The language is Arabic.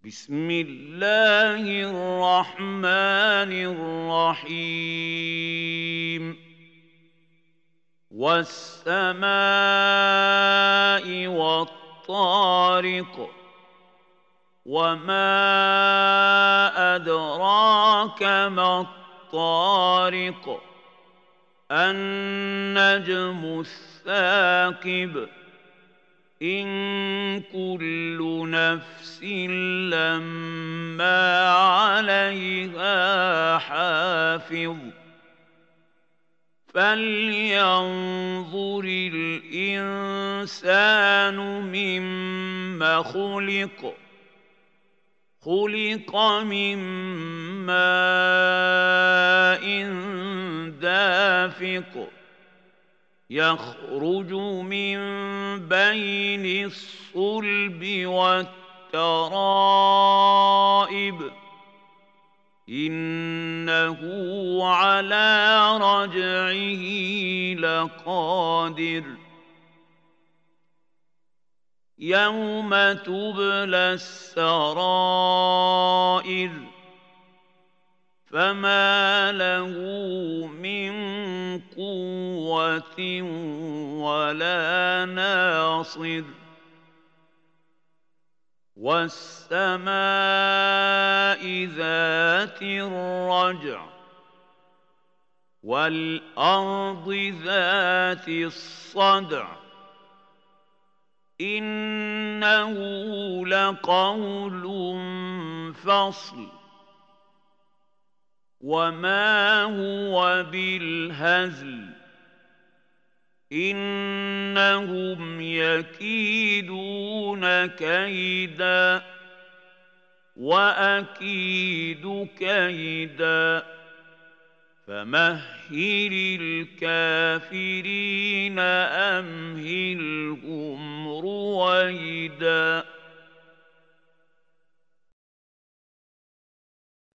بسم الله الرحمن الرحيم والسماء والطارق وما أدراك ما الطارق النجم الثاقب إن كل نفس لما عليها حافظ فلينظر الإنسان مما خلق من ماء دافق يخرج من بين الصلب والترائب إنه على رجعه لقادر يوم تبلى السرائر فما له من قوة ولا ناصر والسماء ذات الرجع والأرض ذات الصدع إنه لقول فصل وما هو بالهزل إنهم يكيدون كيدا وأكيد كيدا فمهل الكافرين أمهلهم رويدا